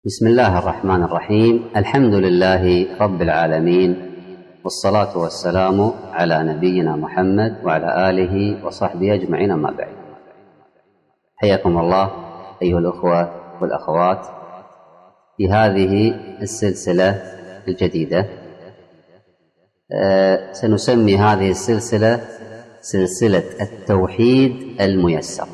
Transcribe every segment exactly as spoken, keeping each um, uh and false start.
بسم الله الرحمن الرحيم. الحمد لله رب العالمين، والصلاة والسلام على نبينا محمد وعلى آله وصحبه أجمعين، أما بعد. حياكم الله أيها الأخوة والأخوات في هذه السلسلة الجديدة. أه سنسمي هذه السلسلة سلسلة التوحيد الميسر.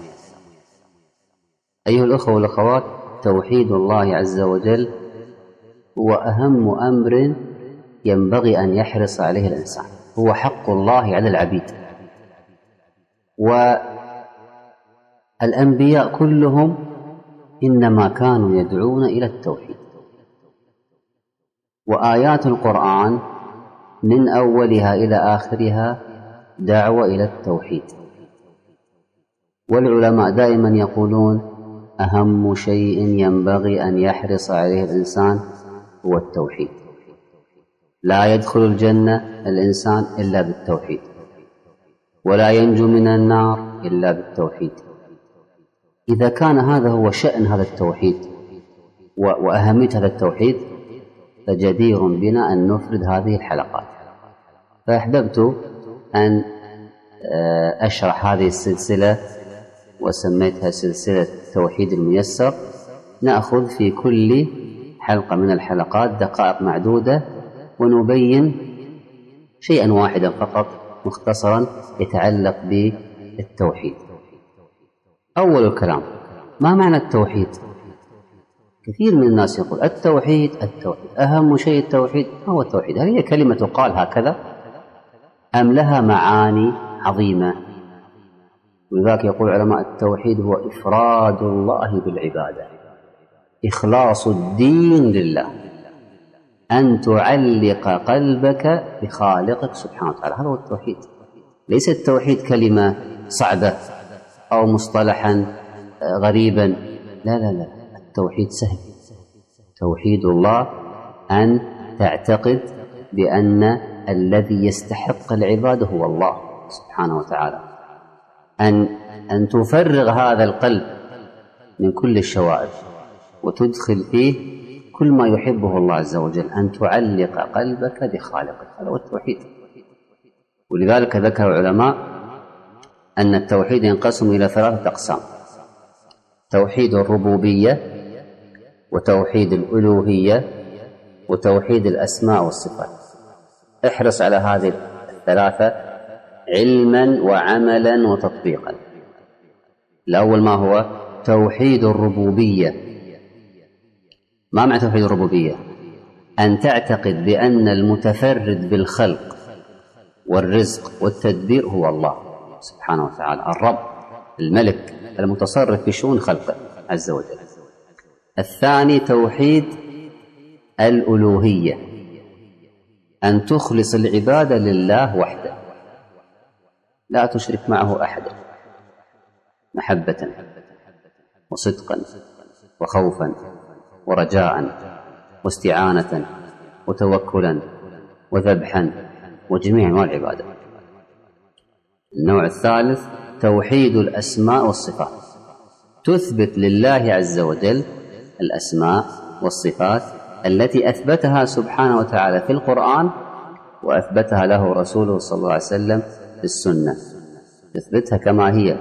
أيها الأخوة والأخوات، توحيد الله عز وجل هو أهم أمر ينبغي أن يحرص عليه الإنسان، هو حق الله على العبيد. والأنبياء كلهم إنما كانوا يدعون إلى التوحيد، وآيات القرآن من أولها إلى آخرها دعوة إلى التوحيد. والعلماء دائما يقولون أهم شيء ينبغي أن يحرص عليه الإنسان هو التوحيد. لا يدخل الجنة الإنسان إلا بالتوحيد، ولا ينجو من النار إلا بالتوحيد. إذا كان هذا هو شأن هذا التوحيد وأهمية هذا التوحيد، فجدير بنا أن نفرد هذه الحلقات. فأحببت أن أشرح هذه السلسلة وسميتها سلسلة التوحيد الميسر. نأخذ في كل حلقة من الحلقات دقائق معدودة ونبين شيئا واحدا فقط مختصرا يتعلق بالتوحيد. أول الكلام، ما معنى التوحيد؟ كثير من الناس يقول التوحيد التوحيد أهم شيء التوحيد. ما هو التوحيد؟ هل هي كلمة تقال هكذا أم لها معاني عظيمة؟ ولذلك يقول علماء التوحيد هو إفراد الله بالعبادة، إخلاص الدين لله، أن تعلق قلبك بخالقك سبحانه وتعالى. هذا هو التوحيد. ليس التوحيد كلمة صعبة أو مصطلحا غريبا، لا لا لا، التوحيد سهل. توحيد الله أن تعتقد بأن الذي يستحق العبادة هو الله سبحانه وتعالى، أن أن تفرغ هذا القلب من كل الشوائب وتدخل فيه كل ما يحبه الله عز وجل، أن تعلق قلبك بخالقك. هذا هو التوحيد. ولذلك ذكر العلماء أن التوحيد ينقسم إلى ثلاثة أقسام: توحيد الربوبية، وتوحيد الألوهية، وتوحيد الأسماء والصفات. احرص على هذه الثلاثة علما وعملا وتطبيقا. الأول ما هو؟ توحيد الربوبية. ما معنى توحيد الربوبية؟ أن تعتقد بأن المتفرد بالخلق والرزق والتدبير هو الله سبحانه وتعالى، الرب الملك المتصرف في شؤون خلقه عز وجل. الثاني توحيد الألوهية، أن تخلص العبادة لله وحده، لا تشرك معه أحدا، محبة وصدقا وخوفا ورجاء واستعانة وتوكلا وذبحا وجميع أنواع العبادة. النوع الثالث توحيد الأسماء والصفات، تثبت لله عز وجل الأسماء والصفات التي أثبتها سبحانه وتعالى في القرآن وأثبتها له رسوله صلى الله عليه وسلم في السنة، تثبتها كما هي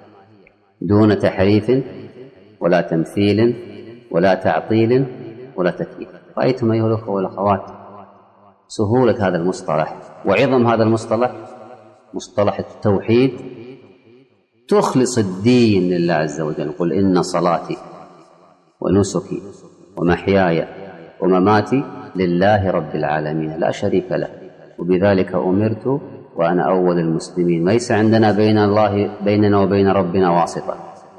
دون تحريف ولا تمثيل ولا تعطيل ولا تكييف. رأيتم أيها الأخوة والأخوات سهولة هذا المصطلح وعظم هذا المصطلح، مصطلح التوحيد. تخلص الدين لله عز وجل. قل إن صلاتي ونسكي ومحياي ومماتي لله رب العالمين لا شريك له وبذلك أمرت وأنا أول المسلمين. ليس عندنا بين الله بيننا وبين ربنا واسطة.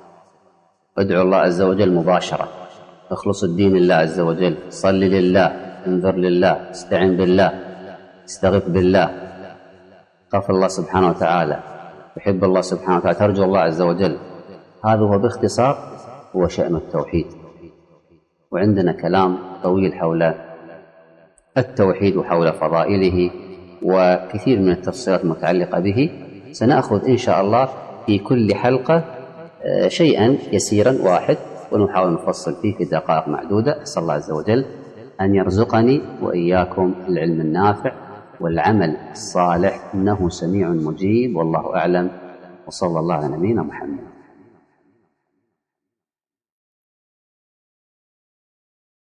ادعو الله عز وجل مباشرة، اخلص الدين لله عز وجل، صل لله، انذر لله، استعن بالله، استغث بالله، خاف الله سبحانه وتعالى، تحب الله سبحانه وتعالى، ترجو الله عز وجل. هذا هو باختصار هو شأن التوحيد. وعندنا كلام طويل حول التوحيد وحول فضائله وكثير من التفصيلات المتعلقة به. سنأخذ إن شاء الله في كل حلقة شيئا يسيرا واحد ونحاول نفصل فيه في دقائق معدودة. أسأل الله عز وجل أن يرزقني وإياكم العلم النافع والعمل الصالح، إنه سميع مجيب، والله أعلم، وصلى الله على نبينا محمد.